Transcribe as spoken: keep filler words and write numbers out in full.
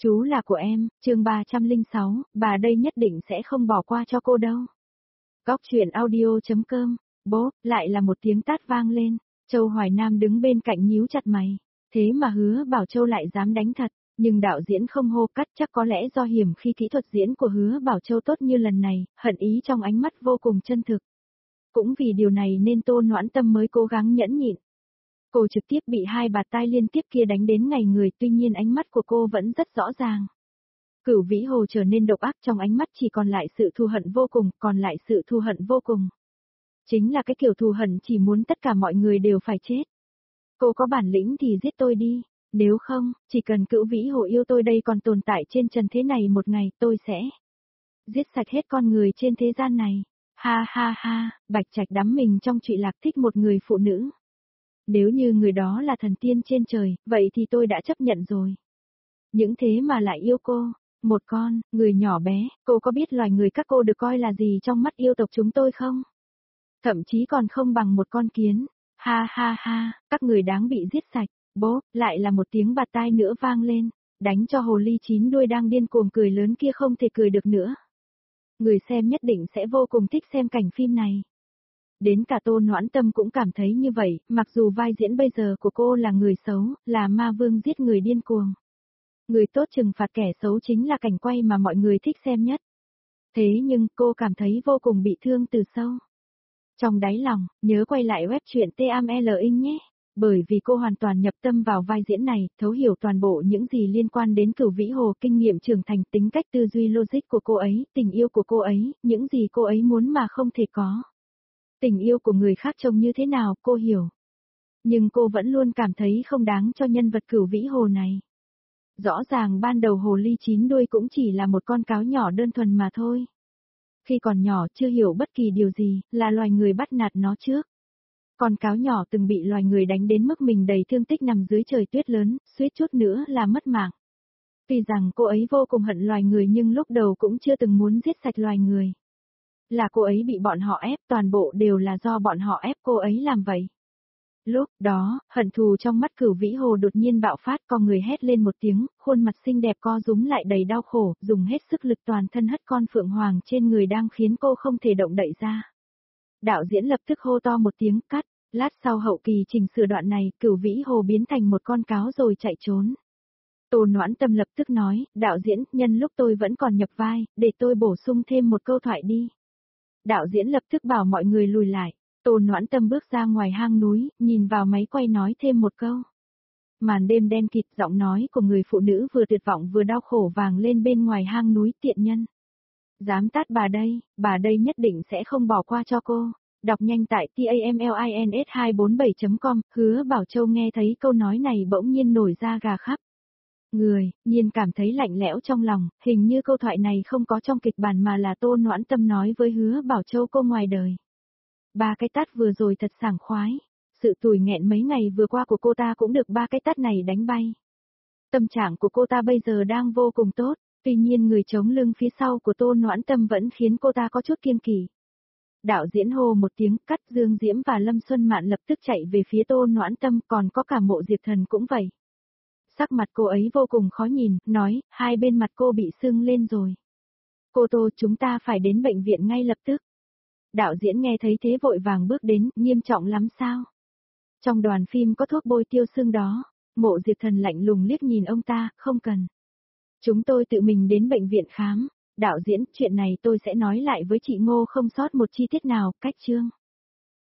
Chú là của em, chương ba trăm lẻ sáu, bà đây nhất định sẽ không bỏ qua cho cô đâu. Góc truyện audio.com, bố, lại là một tiếng tát vang lên, Châu Hoài Nam đứng bên cạnh nhíu chặt mày, thế mà Hứa Bảo Châu lại dám đánh thật, nhưng đạo diễn không hô cắt chắc có lẽ do hiểm khi kỹ thuật diễn của Hứa Bảo Châu tốt như lần này, hận ý trong ánh mắt vô cùng chân thực. Cũng vì điều này nên Tô Noãn Tâm mới cố gắng nhẫn nhịn. Cô trực tiếp bị hai bạt tai liên tiếp kia đánh đến ngày người, tuy nhiên ánh mắt của cô vẫn rất rõ ràng. Cửu Vĩ Hồ trở nên độc ác, trong ánh mắt chỉ còn lại sự thù hận vô cùng, còn lại sự thù hận vô cùng. Chính là cái kiểu thù hận chỉ muốn tất cả mọi người đều phải chết. Cô có bản lĩnh thì giết tôi đi, nếu không, chỉ cần Cửu Vĩ Hồ yêu tôi đây còn tồn tại trên trần thế này một ngày, tôi sẽ giết sạch hết con người trên thế gian này. Ha ha ha, Bạch Trạch đắm mình trong trụy lạc thích một người phụ nữ. Nếu như người đó là thần tiên trên trời, vậy thì tôi đã chấp nhận rồi. Những thế mà lại yêu cô, một con, người nhỏ bé, cô có biết loài người các cô được coi là gì trong mắt yêu tộc chúng tôi không? Thậm chí còn không bằng một con kiến. Ha ha ha, các người đáng bị giết sạch. Bố, lại là một tiếng bạt tai nữa vang lên, đánh cho hồ ly chín đuôi đang điên cuồng cười lớn kia không thể cười được nữa. Người xem nhất định sẽ vô cùng thích xem cảnh phim này. Đến cả Tô Noãn Tâm cũng cảm thấy như vậy, mặc dù vai diễn bây giờ của cô là người xấu, là ma vương giết người điên cuồng. Người tốt trừng phạt kẻ xấu chính là cảnh quay mà mọi người thích xem nhất. Thế nhưng cô cảm thấy vô cùng bị thương từ sâu. Trong đáy lòng, nhớ quay lại web truyện tê em lờ inh nhé. Bởi vì cô hoàn toàn nhập tâm vào vai diễn này, thấu hiểu toàn bộ những gì liên quan đến Cửu Vĩ Hồ, kinh nghiệm trưởng thành, tính cách tư duy logic của cô ấy, tình yêu của cô ấy, những gì cô ấy muốn mà không thể có. Tình yêu của người khác trông như thế nào, cô hiểu. Nhưng cô vẫn luôn cảm thấy không đáng cho nhân vật Cửu Vĩ Hồ này. Rõ ràng ban đầu hồ ly chín đuôi cũng chỉ là một con cáo nhỏ đơn thuần mà thôi. Khi còn nhỏ chưa hiểu bất kỳ điều gì, là loài người bắt nạt nó trước. Con cáo nhỏ từng bị loài người đánh đến mức mình đầy thương tích nằm dưới trời tuyết lớn, suýt chút nữa là mất mạng. Tuy rằng cô ấy vô cùng hận loài người nhưng lúc đầu cũng chưa từng muốn giết sạch loài người. Là cô ấy bị bọn họ ép, toàn bộ đều là do bọn họ ép cô ấy làm vậy. Lúc đó, hận thù trong mắt Cửu Vĩ Hồ đột nhiên bạo phát, con người hét lên một tiếng, khuôn mặt xinh đẹp co rúm lại đầy đau khổ, dùng hết sức lực toàn thân hất con phượng hoàng trên người đang khiến cô không thể động đậy ra. Đạo diễn lập tức hô to một tiếng cắt, lát sau hậu kỳ chỉnh sửa đoạn này, Cửu Vĩ Hồ biến thành một con cáo rồi chạy trốn. Tô Noãn Tâm lập tức nói, đạo diễn, nhân lúc tôi vẫn còn nhập vai, để tôi bổ sung thêm một câu thoại đi. Đạo diễn lập tức bảo mọi người lùi lại. Tô Noãn Tâm bước ra ngoài hang núi, nhìn vào máy quay nói thêm một câu. Màn đêm đen kịt, giọng nói của người phụ nữ vừa tuyệt vọng vừa đau khổ vang lên bên ngoài hang núi, tiện nhân. Dám tát bà đây, bà đây nhất định sẽ không bỏ qua cho cô. Đọc nhanh tại tamlins hai bốn bảy chấm com, Hứa Bảo Châu nghe thấy câu nói này bỗng nhiên nổi da gà khắp người, nhiên cảm thấy lạnh lẽo trong lòng, hình như câu thoại này không có trong kịch bản mà là Tô Noãn Tâm nói với Hứa Bảo Châu cô ngoài đời. Ba cái tát vừa rồi thật sảng khoái, sự tủi nghẹn mấy ngày vừa qua của cô ta cũng được ba cái tát này đánh bay. Tâm trạng của cô ta bây giờ đang vô cùng tốt, tuy nhiên người chống lưng phía sau của Tô Noãn Tâm vẫn khiến cô ta có chút kiêng kỵ. Đạo diễn hô một tiếng cắt, Dương Diễm và Lâm Xuân Mạn lập tức chạy về phía Tô Noãn Tâm, còn có cả Mộ Diệp Thần cũng vậy. Sắc mặt cô ấy vô cùng khó nhìn, nói, hai bên mặt cô bị sưng lên rồi. Cô Tô, chúng ta phải đến bệnh viện ngay lập tức. Đạo diễn nghe thấy thế vội vàng bước đến, nghiêm trọng lắm sao? Trong đoàn phim có thuốc bôi tiêu sưng đó. Mộ Diệp Thần lạnh lùng liếc nhìn ông ta, không cần. Chúng tôi tự mình đến bệnh viện khám. Đạo diễn, chuyện này tôi sẽ nói lại với chị Ngô không sót một chi tiết nào, cách chương.